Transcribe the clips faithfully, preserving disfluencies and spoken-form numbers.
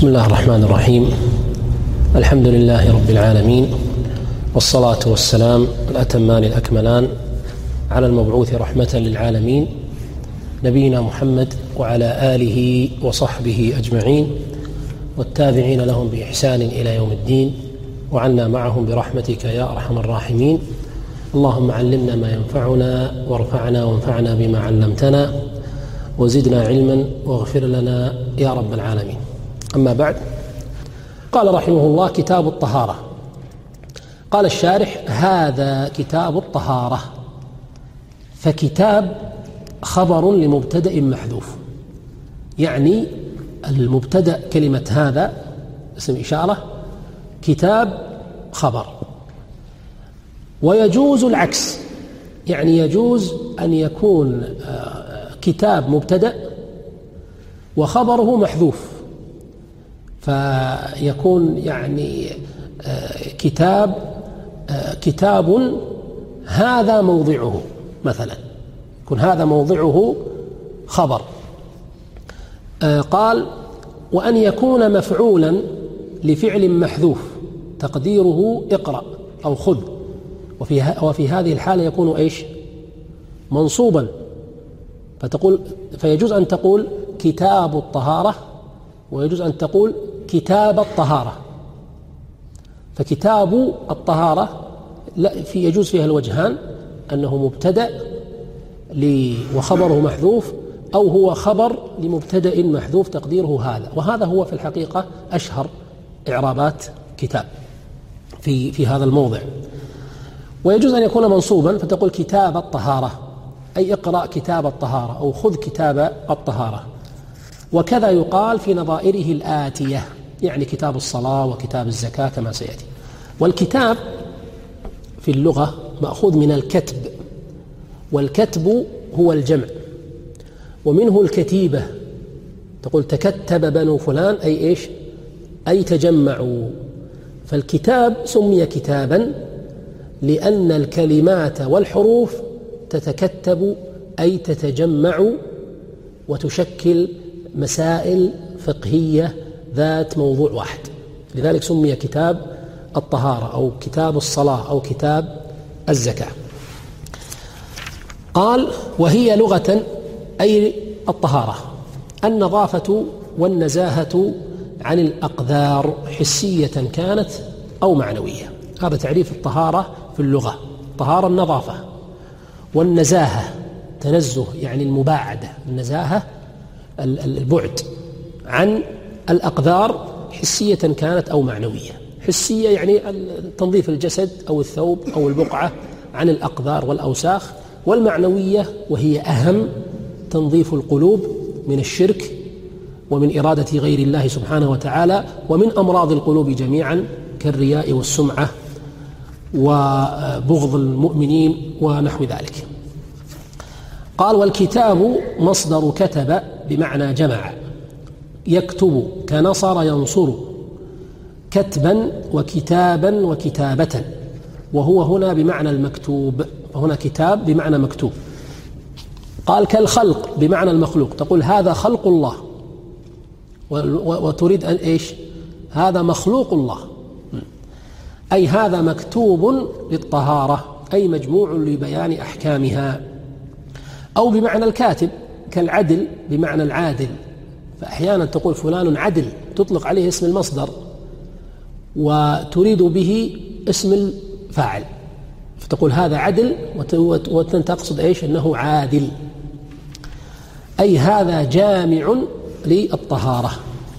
بسم الله الرحمن الرحيم. الحمد لله رب العالمين، والصلاة والسلام الأتمان الأكملان على المبعوث رحمة للعالمين نبينا محمد وعلى آله وصحبه أجمعين والتابعين لهم بإحسان إلى يوم الدين، وعنا معهم برحمتك يا أرحم الراحمين. اللهم علمنا ما ينفعنا وارفعنا وانفعنا بما علمتنا وزدنا علما واغفر لنا يا رب العالمين. أما بعد، قال رحمه الله: كتاب الطهارة. قال الشارح: هذا كتاب الطهارة. فكتاب خبر لمبتدأ محذوف، يعني المبتدأ كلمة هذا اسم إشارة، كتاب خبر. ويجوز العكس، يعني يجوز أن يكون كتاب مبتدأ وخبره محذوف، فيكون يعني كتاب كتاب هذا موضعه، مثلا يكون هذا موضعه خبر. قال: وأن يكون مفعولا لفعل محذوف تقديره اقرأ أو خذ، وفي وفي هذه الحالة يكون ايش؟ منصوبا، فتقول فيجوز أن تقول كتاب الطهارة، ويجوز أن تقول كتاب الطهارة. فكتاب الطهارة لا في يجوز فيها الوجهان، أنه مبتدأ وخبره محذوف، أو هو خبر لمبتدأ محذوف تقديره هذا. وهذا هو في الحقيقة أشهر إعرابات كتاب في في هذا الموضع. ويجوز أن يكون منصوبا، فتقول كتاب الطهارة، أي اقرأ كتاب الطهارة أو خذ كتاب الطهارة. وكذا يقال في نظائره الآتية، يعني كتاب الصلاة وكتاب الزكاة كما سيأتي. والكتاب في اللغة مأخوذ من الكتب، والكتب هو الجمع، ومنه الكتيبة. تقول تكتب بنو فلان، أي إيش؟ أي تجمعوا. فالكتاب سمي كتابا لأن الكلمات والحروف تتكتب، أي تتجمع وتشكل مسائل فقهية ذات موضوع واحد، لذلك سمي كتاب الطهارة أو كتاب الصلاة أو كتاب الزكاة. قال: وهي لغة أي الطهارة النظافة والنزاهة عن الأقذار، حسية كانت أو معنوية. هذا تعريف الطهارة في اللغة: الطهارة النظافة، والنزاهة تنزه يعني المباعدة، النزاهة البعد عن الأقذار، حسية كانت أو معنوية. حسية يعني تنظيف الجسد أو الثوب أو البقعة عن الأقذار والأوساخ، والمعنوية وهي أهم تنظيف القلوب من الشرك ومن إرادة غير الله سبحانه وتعالى، ومن أمراض القلوب جميعا كالرياء والسمعة وبغض المؤمنين ونحو ذلك. قال: والكتاب مصدر كتب بمعنى جمع، يكتب كنصر ينصر، كتبا وكتابا وكتابة، وهو هنا بمعنى المكتوب، فهنا كتاب بمعنى مكتوب. قال: كالخلق بمعنى المخلوق، تقول هذا خلق الله، وتريد أن إيش؟ هذا مخلوق الله، أي هذا مكتوب للطهارة، أي مجموع لبيان أحكامها. أو بمعنى الكاتب كالعدل بمعنى العادل، فأحيانا تقول فلان عدل، تطلق عليه اسم المصدر وتريد به اسم الفاعل، فتقول هذا عدل وتقصد إيش؟ أنه عادل، أي هذا جامع للطهارة.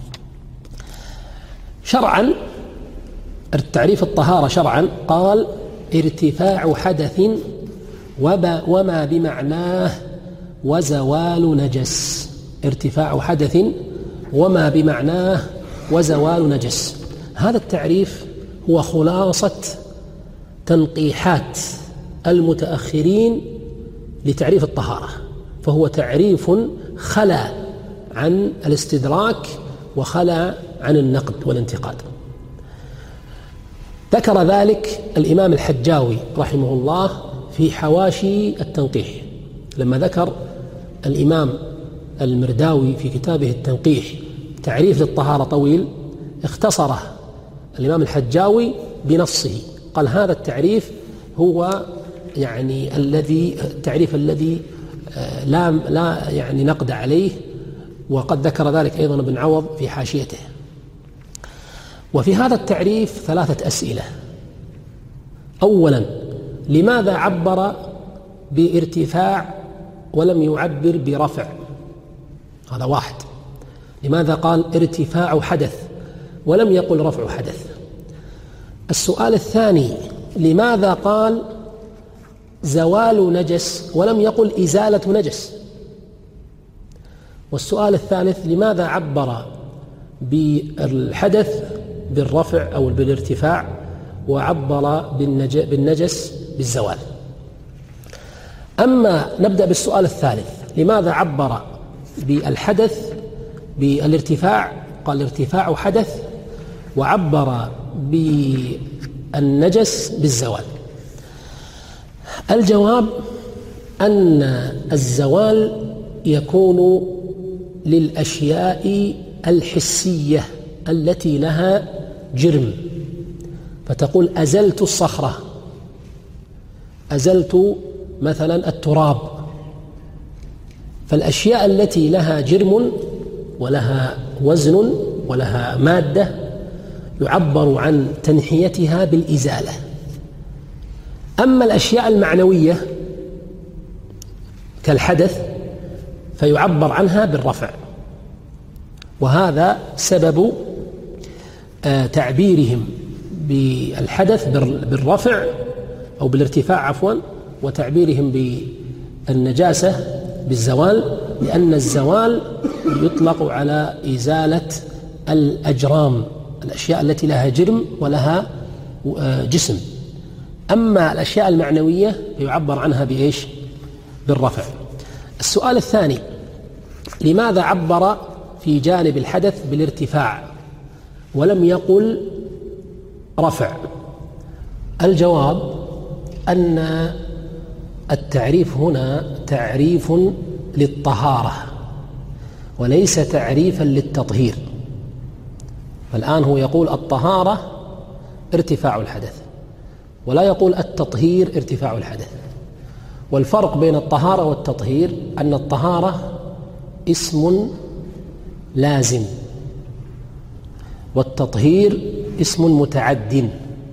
شرعا التعريف الطهارة شرعا قال: ارتفاع حدث وما بمعناه وزوال نجس. ارتفاع حدث وما بمعناه وزوال نجس. هذا التعريف هو خلاصة تنقيحات المتأخرين لتعريف الطهارة، فهو تعريف خلا عن الاستدراك وخلا عن النقد والانتقاد. ذكر ذلك الإمام الحجاوي رحمه الله في حواشي التنقيح، لما ذكر الإمام المرداوي في كتابه التنقيح تعريف للطهارة طويل، اختصره الإمام الحجاوي بنصه، قال هذا التعريف هو يعني الذي التعريف الذي لا لا يعني نقد عليه، وقد ذكر ذلك أيضا ابن عوض في حاشيته. وفي هذا التعريف ثلاثة أسئلة. أولا، لماذا عبر بارتفاع ولم يعبر برفع؟ هذا واحد. لماذا قال ارتفاع حدث ولم يقل رفع حدث؟ السؤال الثاني، لماذا قال زوال نجس ولم يقل إزالة نجس؟ والسؤال الثالث، لماذا عبر بالحدث بالرفع أو بالارتفاع وعبر بالنجس بالزوال؟ أما نبدأ بالسؤال الثالث، لماذا عبر بالحدث بالارتفاع؟ قال الارتفاع حدث، وعبر بالنجس بالزوال. الجواب أن الزوال يكون للأشياء الحسية التي لها جرم، فتقول أزلت الصخرة، أزلت مثلا التراب. فالأشياء التي لها جرم ولها وزن ولها مادة يعبر عن تنحيتها بالإزالة. أما الأشياء المعنوية كالحدث فيعبر عنها بالرفع، وهذا سبب تعبيرهم بالحدث بالرفع أو بالارتفاع عفوا، وتعبيرهم بالنجاسة بالزوال، لأن الزوال يطلق على إزالة الأجرام، الأشياء التي لها جرم ولها جسم. أما الأشياء المعنوية يعبر عنها بإيش؟ بالرفع. السؤال الثاني، لماذا عبر في جانب الحدث بالارتفاع ولم يقل رفع؟ الجواب أن التعريف هنا تعريف للطهارة وليس تعريفا للتطهير. فالآن هو يقول الطهارة ارتفاع الحدث، ولا يقول التطهير ارتفاع الحدث. والفرق بين الطهارة والتطهير أن الطهارة اسم لازم، والتطهير اسم متعد.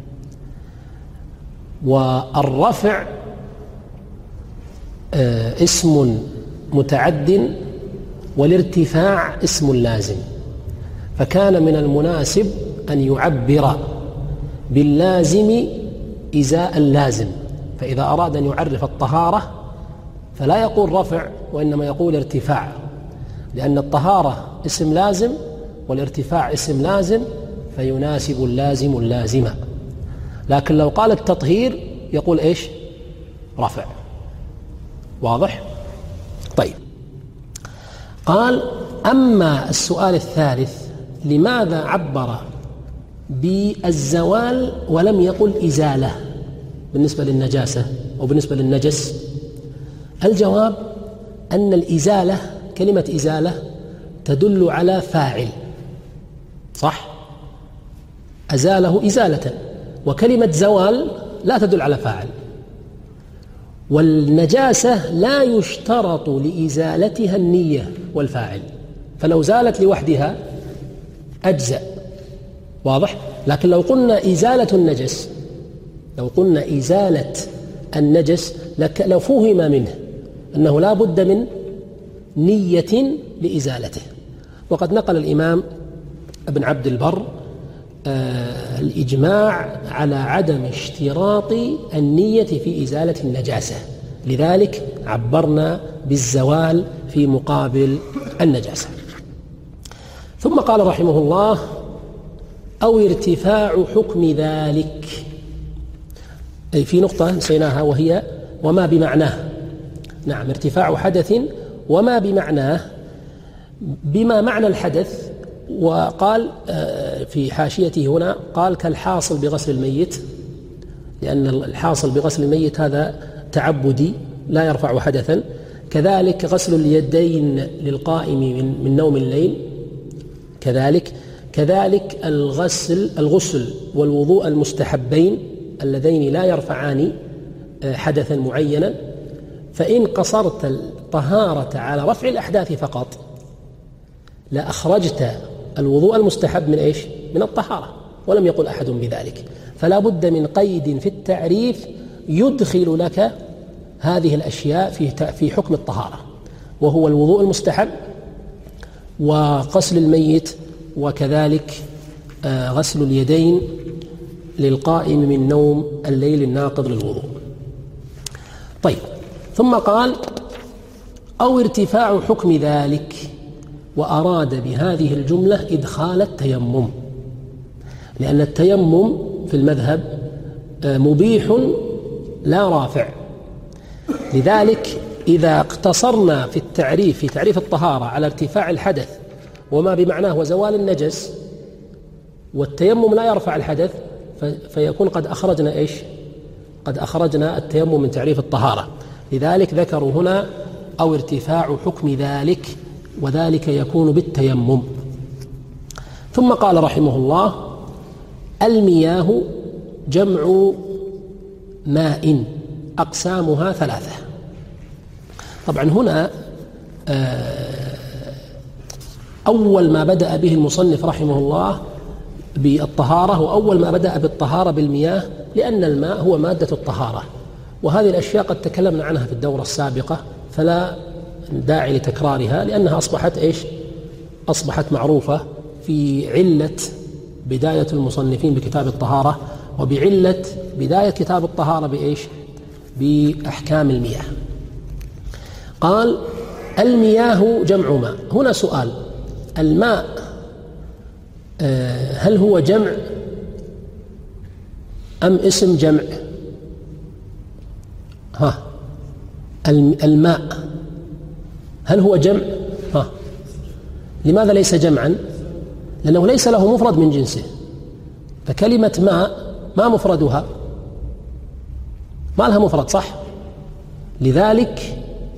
والرفع اسم متعد والارتفاع اسم لازم، فكان من المناسب أن يعبر باللازم إزاء اللازم. فإذا أراد أن يعرف الطهارة فلا يقول رفع وإنما يقول ارتفاع، لأن الطهارة اسم لازم والارتفاع اسم لازم، فيناسب اللازم اللازمة. لكن لو قال التطهير يقول إيش؟ رفع. واضح؟ طيب، قال أما السؤال الثالث، لماذا عبر بالزوال ولم يقل إزالة بالنسبة للنجاسة أو بالنسبة للنجس؟ الجواب أن الإزالة، كلمة إزالة تدل على فاعل، صح؟ أزاله إزالة. وكلمة زوال لا تدل على فاعل. والنجاسة لا يشترط لإزالتها النية والفاعل، فلو زالت لوحدها أجزأ. واضح؟ لكن لو قلنا إزالة النجس، لو قلنا إزالة النجس لو فهم منه أنه لا بد من نية لإزالته. وقد نقل الإمام ابن عبد البر آه الإجماع على عدم اشتراط النية في إزالة النجاسة، لذلك عبرنا بالزوال في مقابل النجاسة. ثم قال رحمه الله: أو ارتفاع حكم ذلك. أي في نقطة نسيناها وهي وما بمعناه. نعم، ارتفاع حدث وما بمعناه، بما معنى الحدث. وقال في حاشيته هنا قال كالحاصل بغسل الميت، لأن الحاصل بغسل الميت هذا تعبدي لا يرفع حدثا. كذلك غسل اليدين للقائم من, من نوم الليل كذلك كذلك الغسل الغسل والوضوء المستحبين اللذين لا يرفعان حدثا معينا، فإن قصرت الطهارة على رفع الأحداث فقط لأخرجت الوضوء المستحب من إيش؟ من الطهارة، ولم يقل أحد بذلك. فلا بد من قيد في التعريف يدخل لك هذه الأشياء في في حكم الطهارة، وهو الوضوء المستحب وغسل الميت، وكذلك غسل اليدين للقائم من نوم الليل الناقض للوضوء. طيب، ثم قال أو ارتفاع حكم ذلك، وأراد بهذه الجملة إدخال التيمم، لأن التيمم في المذهب مبيح لا رافع. لذلك إذا اقتصرنا في التعريف في تعريف الطهارة على ارتفاع الحدث وما بمعناه وزوال النجس، والتيمم لا يرفع الحدث، فيكون قد أخرجنا إيش؟ قد أخرجنا التيمم من تعريف الطهارة. لذلك ذكروا هنا أو ارتفاع حكم ذلك، وذلك يكون بالتيمم. ثم قال رحمه الله: المياه جمع ماء أقسامها ثلاثة. طبعا هنا أول ما بدأ به المصنف رحمه الله بالطهارة، وأول ما بدأ بالطهارة بالمياه، لأن الماء هو مادة الطهارة، وهذه الأشياء قد تكلمنا عنها في الدورة السابقة فلا داعي لتكرارها، لأنها أصبحت إيش؟ أصبحت معروفة في علة بداية المصنفين بكتاب الطهارة، وبعلة بداية كتاب الطهارة بإيش؟ بأحكام المياه. قال: المياه جمع ماء. هنا سؤال: الماء هل هو جمع أم اسم جمع؟ ها الماء هل هو جمع؟ ها لماذا ليس جمعا؟ لأنه ليس له مفرد من جنسه، فكلمة ماء ما مفردها؟ ما لها مفرد، صح؟ لذلك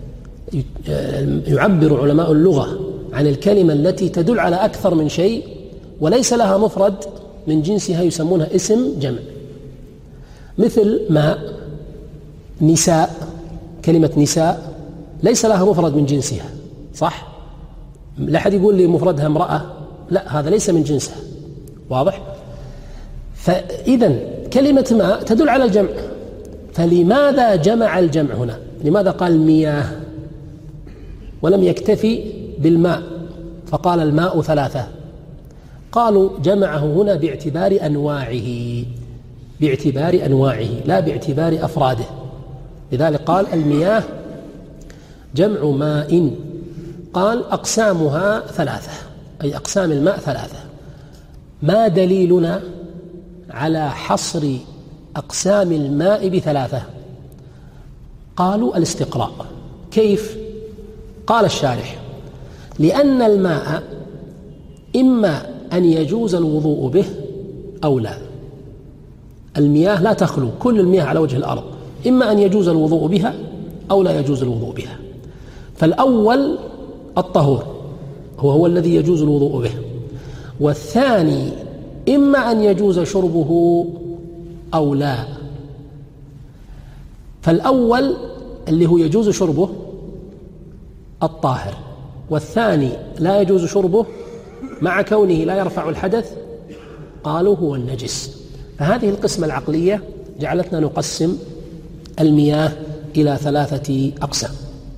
يعبر علماء اللغة عن الكلمة التي تدل على أكثر من شيء وليس لها مفرد من جنسها يسمونها اسم جمع. مثل ماء، نساء، كلمة نساء ليس لها مفرد من جنسها، صح؟ لا أحد يقول لي مفردها امرأة، لا، هذا ليس من جنسها، واضح؟ فإذا كلمة ماء تدل على الجمع، فلماذا جمع الجمع هنا؟ لماذا قال مياه ولم يكتفي بالماء فقال الماء ثلاثة؟ قالوا جمعه هنا باعتبار أنواعه، باعتبار أنواعه لا باعتبار أفراده. لذلك قال المياه جمع ماء. قال أقسامها ثلاثة، أي أقسام الماء ثلاثة. ما دليلنا على حصر أقسام الماء بثلاثة؟ قالوا الاستقراء. كيف؟ قال الشارح: لأن الماء إما أن يجوز الوضوء به أو لا. المياه لا تخلو، كل المياه على وجه الأرض إما أن يجوز الوضوء بها أو لا يجوز الوضوء بها. فالأول الطهور هو هو الذي يجوز الوضوء به، والثاني إما أن يجوز شربه أو لا. فالأول اللي هو يجوز شربه الطاهر، والثاني لا يجوز شربه مع كونه لا يرفع الحدث، قالوا هو النجس. فهذه القسمة العقلية جعلتنا نقسم المياه إلى ثلاثة أقسام.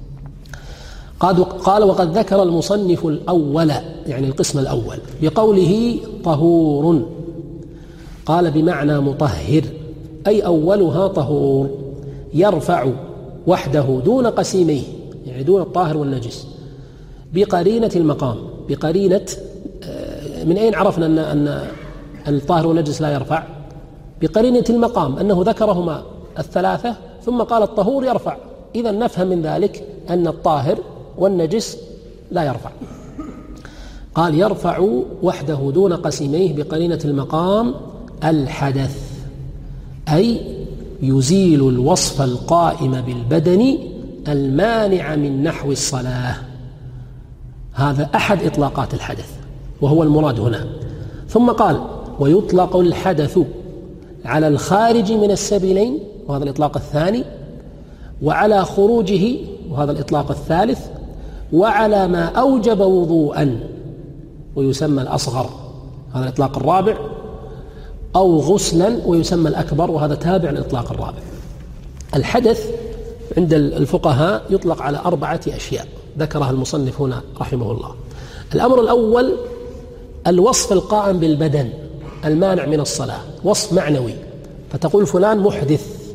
قال: وقد ذكر المصنف الأول، يعني القسم الأول، بقوله طهور، قال بمعنى مطهر، أي أولها طهور يرفع وحده دون قسيميه، يعني دون الطاهر والنجس، بقرينة المقام. بقرينة، من أين عرفنا أن أن الطاهر والنجس لا يرفع؟ بقرينة المقام، أنه ذكرهما الثلاثة ثم قال الطهور يرفع، إذا نفهم من ذلك أن الطاهر والنجس لا يرفع. قال يرفع وحده دون قسيميه بقرينة المقام الحدث، أي يزيل الوصف القائم بالبدن المانع من نحو الصلاة. هذا أحد إطلاقات الحدث، وهو المراد هنا. ثم قال ويطلق الحدث على الخارج من السبيلين، وهذا الإطلاق الثاني، وعلى خروجه، وهذا الإطلاق الثالث، وعلى ما أوجب وضوءا ويسمى الأصغر، هذا الإطلاق الرابع، أو غسلا ويسمى الأكبر، وهذا تابع للإطلاق الرابع. الحدث عند الفقهاء يطلق على أربعة أشياء ذكرها المصنف هنا رحمه الله. الأمر الأول الوصف القائم بالبدن المانع من الصلاة، وصف معنوي، فتقول فلان محدث،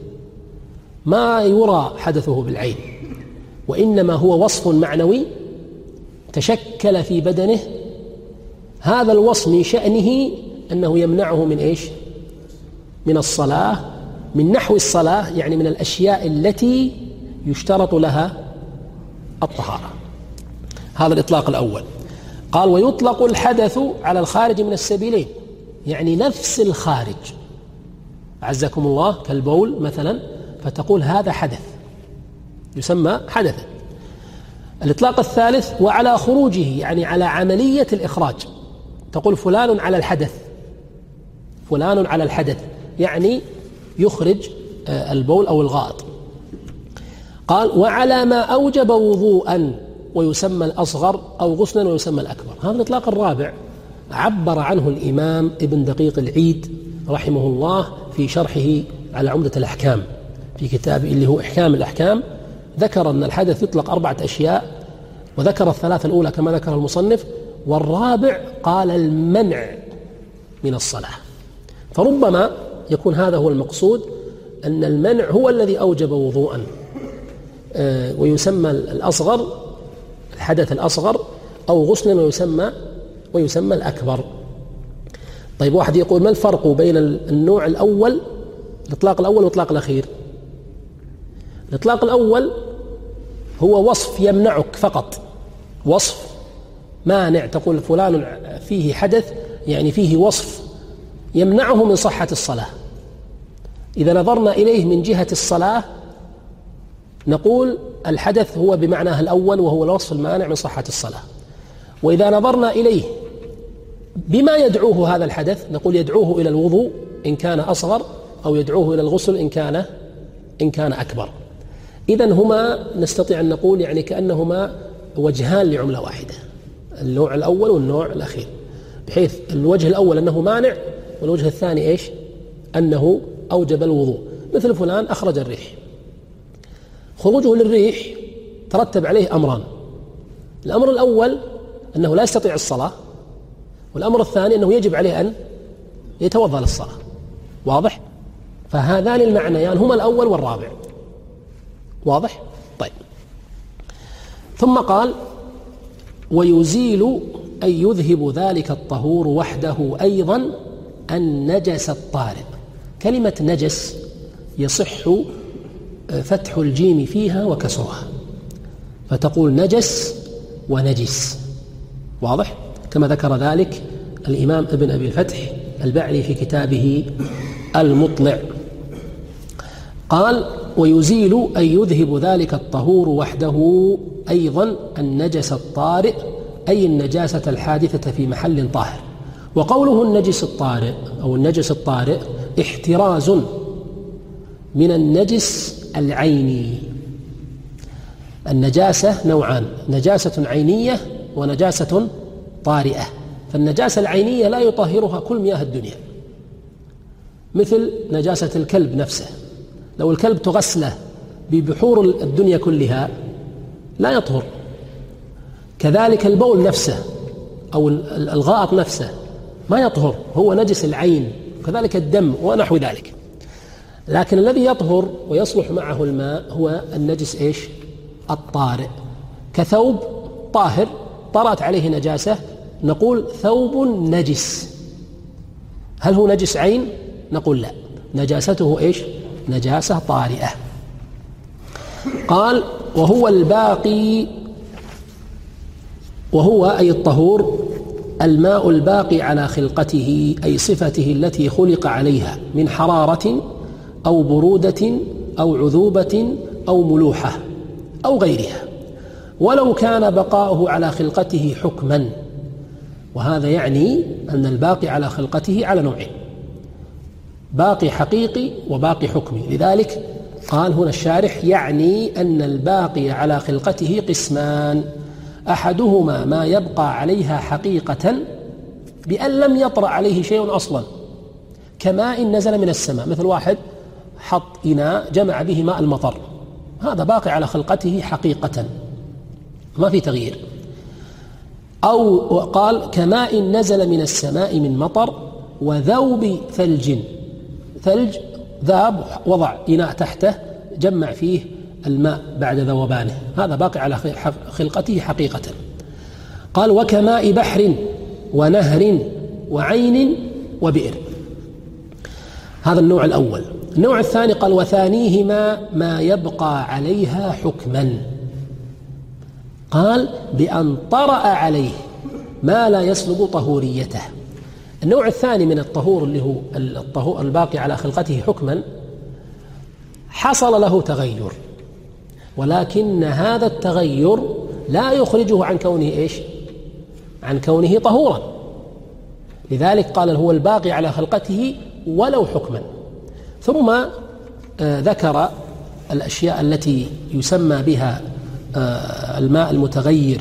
ما يرى حدثه بالعين، وإنما هو وصف معنوي تشكل في بدنه. هذا الوصف من شأنه أنه يمنعه من إيش؟ من الصلاة، من نحو الصلاة، يعني من الأشياء التي يشترط لها الطهارة. هذا الإطلاق الأول. قال ويطلق الحدث على الخارج من السبيلين، يعني نفس الخارج، عزكم الله، كالبول مثلا، فتقول هذا حدث يسمى حدثا. الإطلاق الثالث وعلى خروجه، يعني على عملية الإخراج، تقول فلان على الحدث، فلان على الحدث، يعني يخرج البول أو الغائط. قال وعلى ما أوجب وضوءا ويسمى الأصغر، أو غسلا ويسمى الأكبر. هذا الإطلاق الرابع عبر عنه الإمام ابن دقيق العيد رحمه الله في شرحه على عمدة الأحكام في كتابه اللي هو إحكام الأحكام. ذكر أن الحدث يطلق أربعة أشياء، وذكر الثلاثة الأولى كما ذكر المصنف، والرابع قال المنع من الصلاة. فربما يكون هذا هو المقصود، أن المنع هو الذي أوجب وضوءا، ويسمى الأصغر الحدث الأصغر، أو غسلا ويسمى ويسمى الأكبر. طيب واحد يقول ما الفرق بين النوع الأول، الإطلاق الأول والإطلاق الأخير؟ الإطلاق الأول هو وصف يمنعك فقط، وصف مانع، تقول فلان فيه حدث، يعني فيه وصف يمنعه من صحة الصلاة. إذا نظرنا إليه من جهة الصلاة نقول الحدث هو بمعناه الأول، وهو الوصف المانع من صحة الصلاة. وإذا نظرنا إليه بما يدعوه هذا الحدث نقول يدعوه إلى الوضوء إن كان أصغر، أو يدعوه إلى الغسل إن كان إن كان أكبر. إذن هما نستطيع أن نقول يعني كأنهما وجهان لعملة واحدة، النوع الأول والنوع الأخير، بحيث الوجه الأول أنه مانع، والوجه الثاني إيش؟ أنه أوجب الوضوء. مثل فلان أخرج الريح، خروجه للريح ترتب عليه أمران، الأمر الأول أنه لا يستطيع الصلاة، والأمر الثاني أنه يجب عليه أن يتوضأ للصلاة. واضح؟ فهذان المعنيان هما الأول والرابع. واضح؟ طيب. ثم قال ويزيل أي يذهب ذلك الطهور وحده أيضا النجس الطارئ. كلمة نجس يصح فتح الجيم فيها وكسرها، فتقول نجس ونجس. واضح؟ كما ذكر ذلك الإمام ابن أبي الفتح البعلي في كتابه المطلع. قال ويزيل أي يذهب ذلك الطهور وحده أيضا النجس الطارئ، أي النجاسة الحادثة في محل طاهر. وقوله النجس الطارئ أو النجس الطارئ احتراز من النجس العيني. النجاسة نوعان، نجاسة عينية ونجاسة طارئة. فالنجاسة العينية لا يطهرها كل مياه الدنيا، مثل نجاسة الكلب نفسه، لو الكلب تغسله ببحور الدنيا كلها لا يطهر. كذلك البول نفسه أو الغائط نفسه ما يطهر، هو نجس العين، وكذلك الدم ونحو ذلك. لكن الذي يطهر ويصلح معه الماء هو النجس إيش؟ الطارئ. كثوب طاهر طرأت عليه نجاسة نقول ثوب نجس. هل هو نجس عين؟ نقول لا، نجاسته إيش؟ نجاسة طارئة. قال وهو الباقي، وهو أي الطهور الماء الباقي على خلقته، أي صفته التي خلق عليها من حرارة أو برودة أو عذوبة أو ملوحة أو غيرها، ولو كان بقاؤه على خلقته حكما، وهذا يعني أن الباقي على خلقته على نوعين: باقي حقيقي وباقي حكمي. لذلك قال هنا الشارح: يعني أن الباقي على خلقته قسمان، أحدهما ما يبقى عليها حقيقة بأن لم يطرأ عليه شيء أصلا، كماء نزل من السماء، مثل واحد حط إناء جمع به ماء المطر، هذا باقي على خلقته حقيقة ما في تغيير. أو قال: كماء نزل من السماء من مطر وذوب ثلج، ثلج ذاب وضع إناء تحته جمع فيه الماء بعد ذوبانه، هذا باقي على خلقته حقيقة. قال: وكماء بحر ونهر وعين وبئر، هذا النوع الأول. النوع الثاني قال: وثانيهما ما يبقى عليها حكما، قال: بأن طرأ عليه ما لا يسلب طهوريته. النوع الثاني من الطهور اللي هو الطهور الباقي على خلقته حكما حصل له تغير، ولكن هذا التغير لا يخرجه عن كونه إيش؟ عن كونه طهورا. لذلك قال: هو الباقي على خلقته ولو حكما. ثم ذكر الأشياء التي يسمى بها الماء المتغير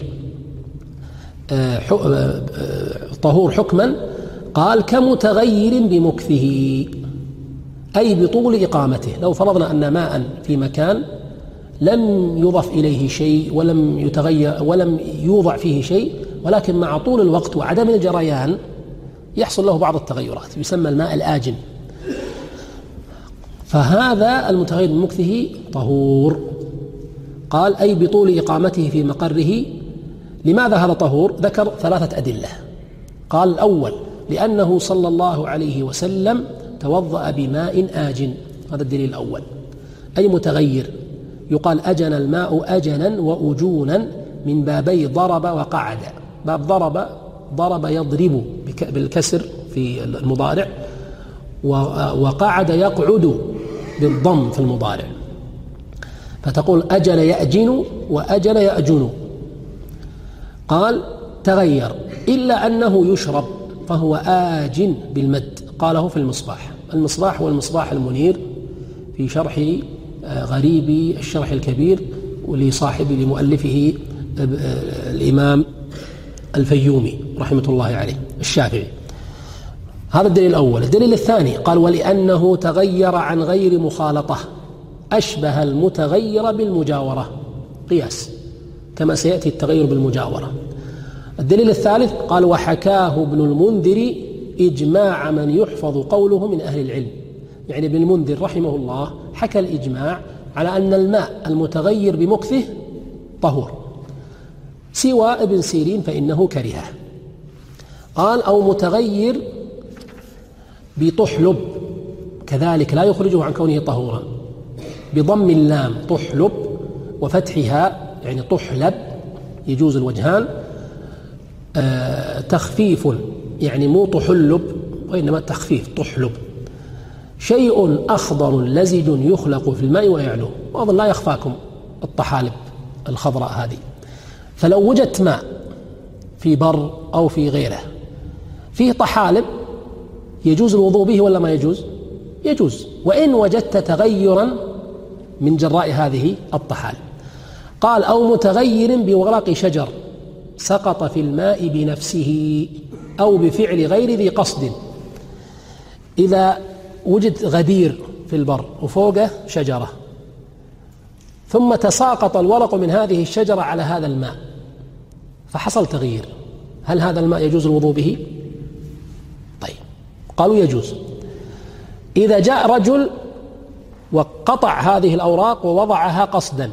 طهور حكما، قال: كمتغير بمكثه، أي بطول إقامته. لو فرضنا أن ماء في مكان لم يضف إليه شيء ولم يتغير ولم يوضع فيه شيء، ولكن مع طول الوقت وعدم الجريان يحصل له بعض التغيرات، يسمى الماء الآجن، فهذا المتغير بمكثه طهور. قال: أي بطول إقامته في مقره. لماذا هذا طهور؟ ذكر ثلاثة أدلة. قال: الأول: لأنه صلى الله عليه وسلم توضأ بماء آجن، هذا الدليل الأول، أي متغير. يقال أجن الماء أجنا وأجونا من بابي ضرب وقعد. باب ضرب، ضرب يضرب بالكسر في المضارع، وقعد يقعد بالضم في المضارع، فتقول أجن يأجن وأجن يأجن. قال: تغير إلا أنه يشرب فهو آجن بالمد، قاله في المصباح. المصباح هو المصباح المنير في شرح غريب الشرح الكبير ولصاحب لمؤلفه الإمام الفيومي رحمة الله عليه الشافعي. هذا الدليل الأول. الدليل الثاني قال: ولأنه تغير عن غير مخالطة، أشبه المتغير بالمجاورة، قياس كما سيأتي التغير بالمجاورة. الدليل الثالث قال: وحكاه ابن المنذر إجماع من يحفظ قوله من أهل العلم. يعني ابن المنذر رحمه الله حكى الإجماع على أن الماء المتغير بمكثه طهور، سوى ابن سيرين فإنه كرهه. قال: أو متغير بطحلب، كذلك لا يخرجه عن كونه طهورا، بضم اللام طحلب وفتحها يعني طحلب، يجوز الوجهان. آه تخفيف يعني مو طحلب وإنما تخفيف طحلب، شيء أخضر لزج يخلق في الماء ويعلو. وأظن لا يخفاكم الطحالب الخضراء هذه. فلو وجدت ماء في بر أو في غيره فيه طحالب يجوز الوضوء به ولا ما يجوز؟ يجوز، وإن وجدت تغيرا من جراء هذه الطحالب. قال: أو متغير بورق شجر سقط في الماء بنفسه أو بفعل غير ذي قصد. إذا وجد غدير في البر وفوقه شجرة ثم تساقط الورق من هذه الشجرة على هذا الماء فحصل تغيير، هل هذا الماء يجوز الوضوء به؟ طيب، قالوا يجوز. إذا جاء رجل وقطع هذه الأوراق ووضعها قصدا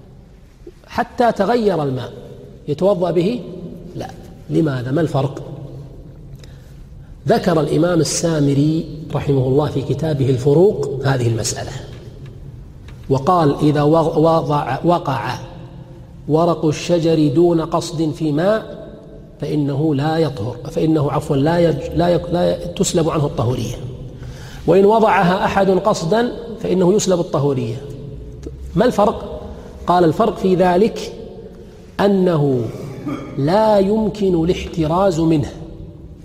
حتى تغير الماء، يتوضأ به؟ لا. لماذا؟ ما الفرق؟ ذكر الإمام السامري رحمه الله في كتابه الفروق هذه المسألة، وقال: إذا وضع وقع ورق الشجر دون قصد في ماء فإنه لا يطهر، فإنه عفوا لا, يج... لا, يك... لا تسلب عنه الطهورية، وإن وضعها أحد قصدا فإنه يسلب الطهورية. ما الفرق؟ قال: الفرق في ذلك أنه لا يمكن الاحتراز منه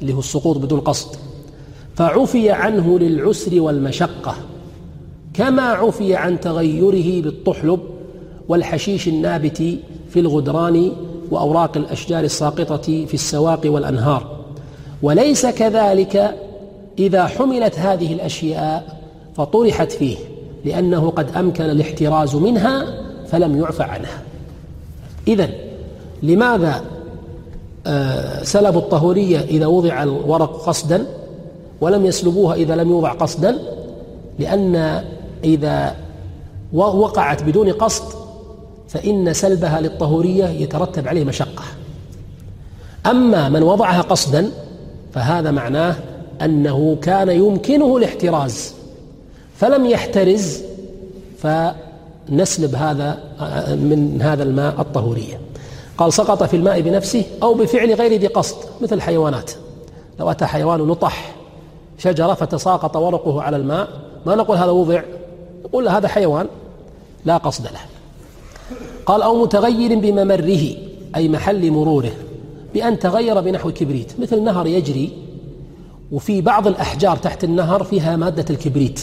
اللي هو السقوط بدون قصد، فعفي عنه للعسر والمشقة كما عفي عن تغيره بالطحلب والحشيش النابت في الغدران وأوراق الأشجار الساقطة في السواق والأنهار. وليس كذلك إذا حملت هذه الأشياء فطرحت فيه، لأنه قد أمكن الاحتراز منها فلم يعفى عنها. إذن لماذا سلبوا الطهورية إذا وضع الورق قصدا ولم يسلبوها إذا لم يوضع قصدا؟ لأن إذا وقعت بدون قصد فإن سلبها للطهورية يترتب عليه مشقة. أما من وضعها قصدا فهذا معناه أنه كان يمكنه الاحتراز فلم يحترز، فنسلب هذا من هذا الماء الطهورية. قال سقط في الماء بنفسه أو بفعل غير ذي قصد، مثل الحيوانات. لو أتى حيوان نطح شجرة فتساقط ورقه على الماء، ما نقول هذا وضع، نقول هذا حيوان لا قصد له. قال أو متغير بممره أي محل مروره، بأن تغير بنحو كبريت، مثل نهر يجري وفي بعض الأحجار تحت النهر فيها مادة الكبريت،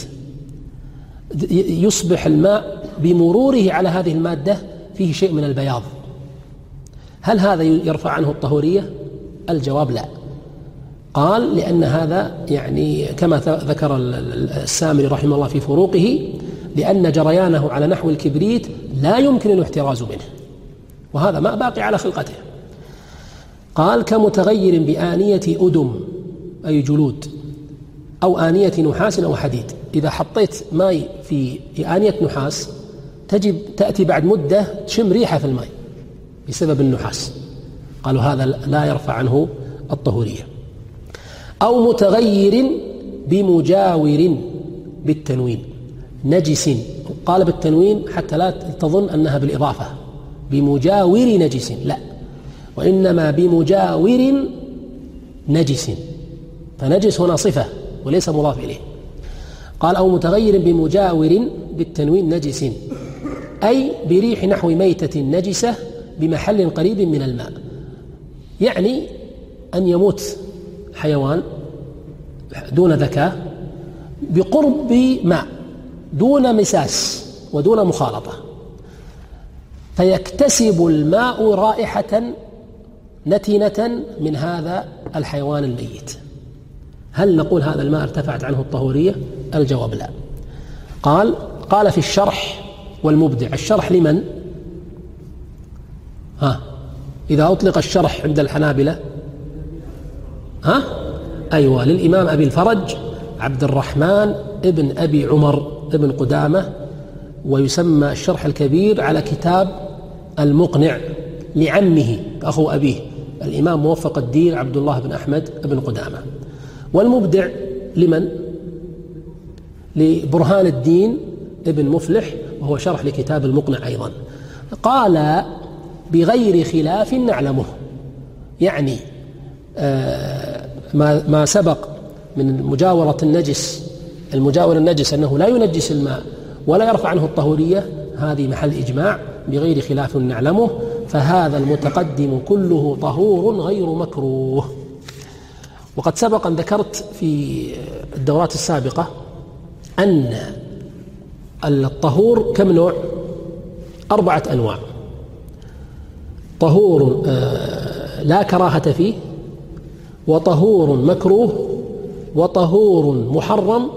يصبح الماء بمروره على هذه المادة فيه شيء من البياض، هل هذا يرفع عنه الطهورية؟ الجواب لا. قال لأن هذا يعني كما ذكر السامري رحمه الله في فروقه، لأن جريانه على نحو الكبريت لا يمكن الاحتراز منه، وهذا ماء باقي على خلقته. قال كمتغير بآنية أدم أي جلود أو آنية نحاس أو حديد. إذا حطيت ماء في آنية نحاس تجب تأتي بعد مدة تشم ريحة في الماء بسبب النحاس، قالوا هذا لا يرفع عنه الطهورية. أو متغير بمجاور بالتنوين نجس، قال بالتنوين حتى لا تظن أنها بالإضافة، بمجاور نجس لا، وإنما بمجاور نجس، فنجس هنا صفة وليس مضاف إليه. قال أو متغير بمجاور بالتنوين نجس أي بريح نحو ميتة نجسة بمحل قريب من الماء، يعني أن يموت حيوان دون ذكاء بقرب ماء دون مساس ودون مخالطة، فيكتسب الماء رائحة نتنة من هذا الحيوان الميت، هل نقول هذا الماء ارتفعت عنه الطهورية؟ الجواب لا. قال قال في الشرح والمبدع. الشرح لمن؟ ها إذا أطلق الشرح عند الحنابلة ها أيوة للإمام أبي الفرج عبد الرحمن ابن أبي عمر ابن قدامة، ويسمى الشرح الكبير على كتاب المقنع لعمه أخو أبيه الإمام موفق الدين عبد الله بن أحمد بن قدامة. والمبدع لمن؟ لبرهان الدين ابن مفلح، وهو شرح لكتاب المقنع أيضا. قال بغير خلاف نعلمه، يعني آه ما ما سبق من مجاورة النجس، المجاور النجس أنه لا ينجس الماء ولا يرفع عنه الطهورية، هذه محل إجماع بغير خلاف نعلمه، فهذا المتقدم كله طهور غير مكروه. وقد سبق أن ذكرت في الدورات السابقة أن الطهور كم نوع؟ أربعة أنواع: طهور لا كراهة فيه، وطهور مكروه، وطهور محرم،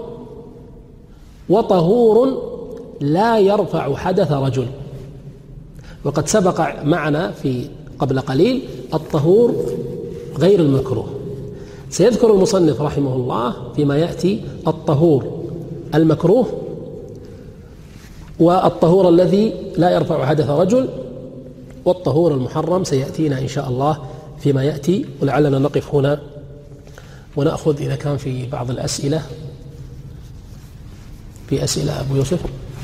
وطهور لا يرفع حدث رجل. وقد سبق معنا في قبل قليل الطهور غير المكروه. سيذكر المصنف رحمه الله فيما يأتي الطهور المكروه والطهور الذي لا يرفع حدث رجل، والطهور المحرم سيأتينا إن شاء الله فيما يأتي. ولعلنا نقف هنا ونأخذ إذا كان في بعض الأسئلة. في أسئلة أبو يوسف؟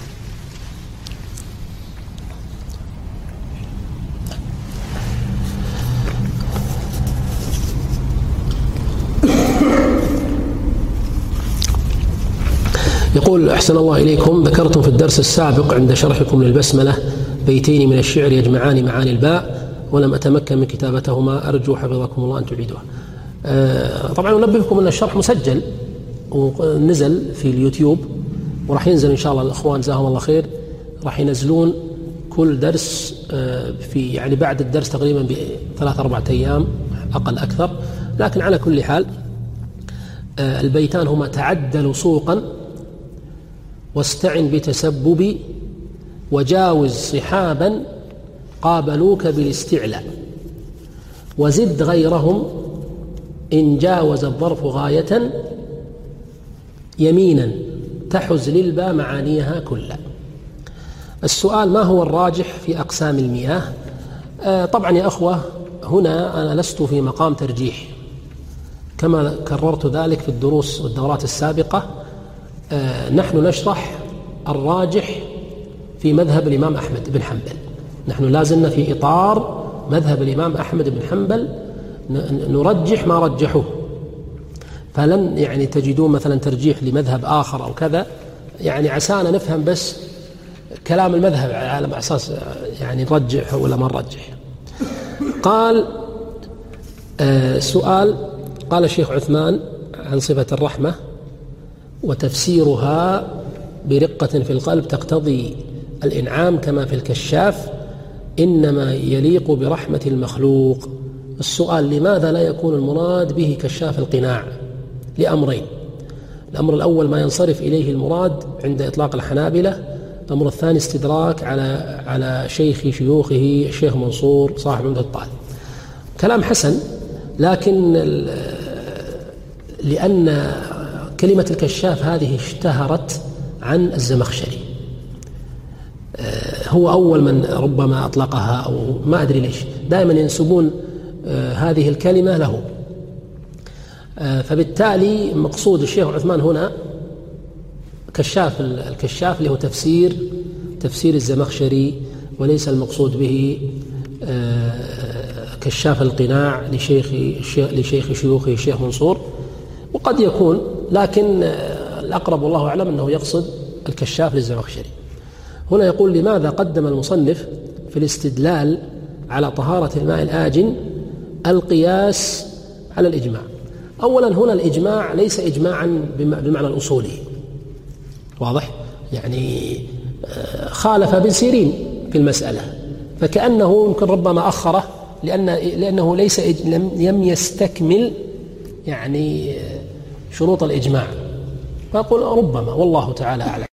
يقول أحسن الله إليكم، ذكرتم في الدرس السابق عند شرحكم للبسملة بيتين من الشعر يجمعان معاني الباء ولم أتمكن من كتابتهما، أرجو حفظكم الله أن تعيدوها. طبعا أنبهكم أن الشرح مسجل ونزل في اليوتيوب، وراح ينزل إن شاء الله. الأخوان جزاهم الله خير راح ينزلون كل درس في يعني بعد الدرس تقريبا بثلاث أربعة أيام أقل أكثر. لكن على كل حال البيتان هما: تعدلوا سوقا واستعن بتسبب وجاوز صحابا قابلوك بالاستعلاء وزد غيرهم إن جاوز الظرف غاية يمينا تحز للبا معانيها كلا. السؤال: ما هو الراجح في أقسام المياه؟ آه طبعا يا أخوة، هنا أنا لست في مقام ترجيح كما كررت ذلك في الدروس والدورات السابقة. آه نحن نشرح الراجح في مذهب الإمام أحمد بن حنبل. نحن لازلنا في إطار مذهب الإمام أحمد بن حنبل، نرجح ما رجحوه، فلن يعني تجدون مثلا ترجيح لمذهب آخر أو كذا، يعني عسانا نفهم بس كلام المذهب على أساس يعني نرجح ولا ما نرجح. قال آه سؤال: قال الشيخ عثمان عن صفة الرحمة وتفسيرها برقة في القلب تقتضي الإنعام كما في الكشاف إنما يليق برحمة المخلوق. السؤال: لماذا لا يكون المراد به كشاف القناع؟ لأمرين: الأمر الأول ما ينصرف إليه المراد عند إطلاق الحنابلة، الأمر الثاني استدراك على على شيخ شيوخه الشيخ منصور صاحب عمدة الطالب. كلام حسن، لكن لأن كلمة الكشاف هذه اشتهرت عن الزمخشري، هو أول من ربما أطلقها أو ما أدري ليش، دائما ينسبون هذه الكلمة له. فبالتالي مقصود الشيخ عثمان هنا كشاف الكشاف اللي هو تفسير تفسير الزمخشري، وليس المقصود به كشاف القناع لشيخ لشيخ شيوخه الشيخ منصور. وقد يكون، لكن الأقرب والله أعلم أنه يقصد الكشاف للزمخشري. هنا يقول: لماذا قدم المصنف في الاستدلال على طهارة الماء الآجن القياس على الإجماع؟ أولا هنا الإجماع ليس إجماعا بالمعنى الأصولي، واضح؟ يعني خالف ابن سيرين في المسألة، فكأنه يمكن ربما أخره لأن لأنه ليس لم يستكمل يعني شروط الإجماع، فأقول ربما، والله تعالى أعلم.